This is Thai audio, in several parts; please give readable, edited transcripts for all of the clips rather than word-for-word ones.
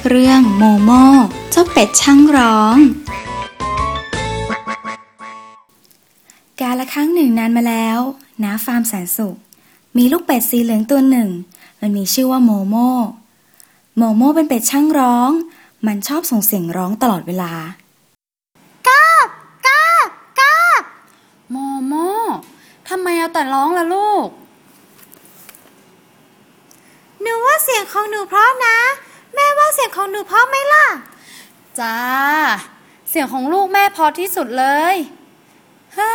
เรื่องโมโม่เจ้าเป็ดช่างร้องกาลครั้งหนึ่งนานมาแล้วณฟาร์มแสนสุขมีลูกเป็ดสีเหลืองตัวหนึ่งมันมีชื่อว่าโมโม่โมโม่เป็นเป็ดช่างร้องมันชอบส่งเสียงร้องตลอดเวลากาบกาบกาบโมโม่ทำไมเอาแต่ร้องล่ะลูกหนูว่าเสียงของหนูเพราะนะแม่ว่าเสียงของหนูเพราะไหมล่ะจ้าเสียงของลูกแม่พอที่สุดเลยฮ่า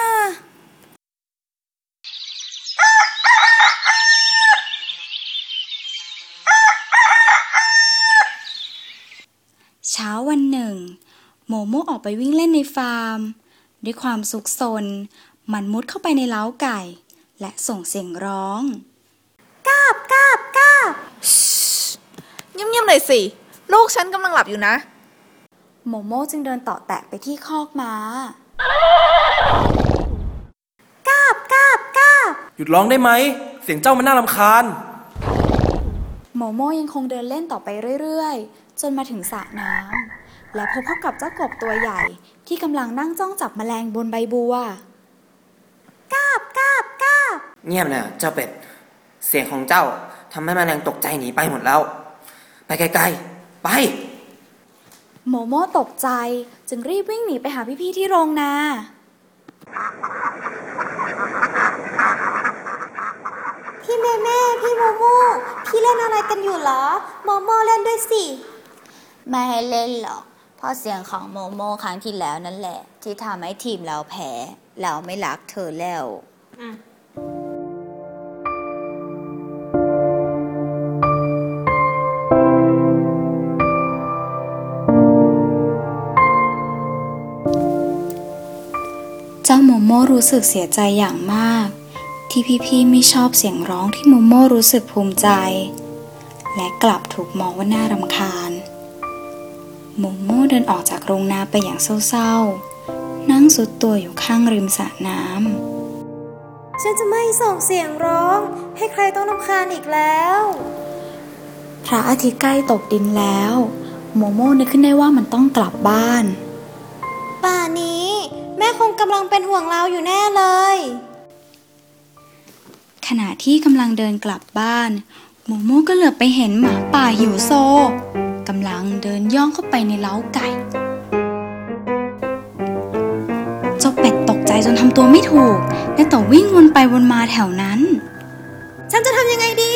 เช้าวันหนึ่งโมโม่ออกไปวิ่งเล่นในฟาร์มด้วยความสุขสนมันมุดเข้าไปในเล้าไก่และส่งเสียงร้องกาบกาบกาบเงียบๆหน่อยสิลูกฉันกำลังหลับอยู่นะโมโม่จึงเดินเตาะแตะไปที่คอกม้ากาบกาบกาบหยุดร้องได้ไหมเสียงเจ้ามันน่ารำคาญโมโม่ยังคงเดินเล่นต่อไปเรื่อยๆจนมาถึงสระน้ำและพบกับเจ้ากบตัวใหญ่ที่กำลังนั่งจ้องจับแมลงบนใบบัวกาบกาบกาบเงียบนะเจ้าเป็ดเสียงของเจ้าทำให้แมลงตกใจหนีไปหมดแล้วไปไกลๆไปโมโม่ตกใจจึงรีบวิ่งหนีไปหาพี่ๆที่โรงนาพี่แม่พี่โมโม่พี่เล่นอะไรกันอยู่เหรอโมโม่เล่นด้วยสิไม่ให้เล่นหรอกเพราะเสียงของโมโม่ครั้งที่แล้วนั่นแหละที่ทำให้ทีมเราแพ้เราไม่รักเธอแล้วเจ้าโมโม่รู้สึกเสียใจอย่างมากที่พี่ๆไม่ชอบเสียงร้องที่โมโม่รู้สึกภูมิใจและกลับถูกมองว่าน่ารำคาญโมโม่เดินออกจากโรงนาไปอย่างเศร้าๆนั่งสุดตัวอยู่ข้างริมสระน้ำฉันจะไม่ส่งเสียงร้องให้ใครต้องรำคาญอีกแล้วพระอาทิตย์ใกล้ตกดินแล้วโมโม่นึกขึ้นได้ว่ามันต้องกลับบ้านป่านนี้แม่คงกำลังเป็นห่วงเราอยู่แน่เลยขณะที่กำลังเดินกลับบ้านโมโม่ก็เหลือบไปเห็นหมาป่าหิวโซกำลังเดินย่องเข้าไปในเล้าไก่เจ้าเป็ดตกใจจนทำตัวไม่ถูกได้แต่วิ่งวนไปวนมาแถวนั้นฉันจะทำยังไงดี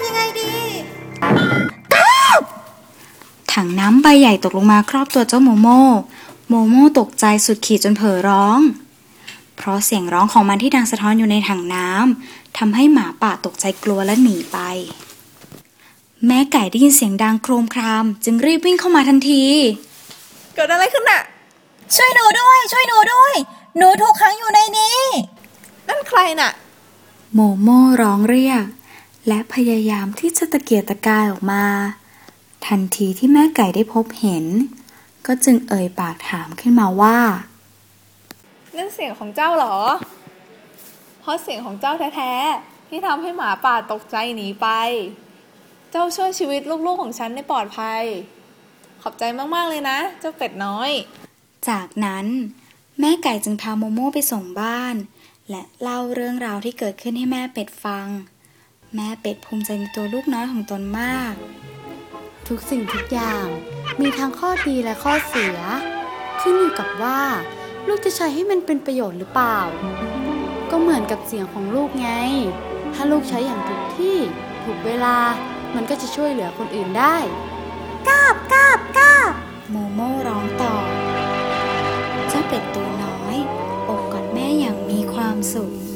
ถังน้ำใบใหญ่ตกลงมาครอบตัวเจ้าโมโม่ตกใจสุดขีดจนเผลอร้องเพราะเสียงร้องของมันที่ดังสะท้อนอยู่ในถังน้ำทำให้หมาป่าตกใจกลัวและหนีไปแม่ไก่ได้ยินเสียงดังโครมครามจึงรีบวิ่งเข้ามาทันทีเกิดอะไรขึ้นน่ะช่วยหนูด้วยหนูถูกขังอยู่ในนี้นั่นใครน่ะโมโม่ร้องเรียกและพยายามที่จะตะเกียกตะกายออกมาทันทีที่แม่ไก่ได้พบเห็นก็จึงเอ่ยปากถามขึ้นมาว่านั่นเสียงของเจ้าเหรอเพราะเสียงของเจ้าแท้ๆที่ทำให้หมาป่าตกใจหนีไปเจ้าช่วยชีวิตลูกๆของฉันได้ปลอดภัยขอบใจมากๆเลยนะเจ้าเป็ดน้อยจากนั้นแม่ไก่จึงพาโมโม่ไปส่งบ้านและเล่าเรื่องราวที่เกิดขึ้นให้แม่เป็ดฟังแม่เป็ดภูมิใจในตัวลูกน้อยของตนมากทุกสิ่งทุกอย่างมีทั้งข้อดีและข้อเสียขึ้นอยู่กับว่าลูกจะใช้ให้มันเป็นประโยชน์หรือเปล่าก็เหมือนกับเสียงของลูกไงถ้าลูกใช้อย่างถูกที่ถูกเวลามันก็จะช่วยเหลือคนอื่นได้กาบกาบกาบโมโม่ร้องต่อเจ้าเป็ดตัวน้อยโอบกอดแม่อย่างมีความสุข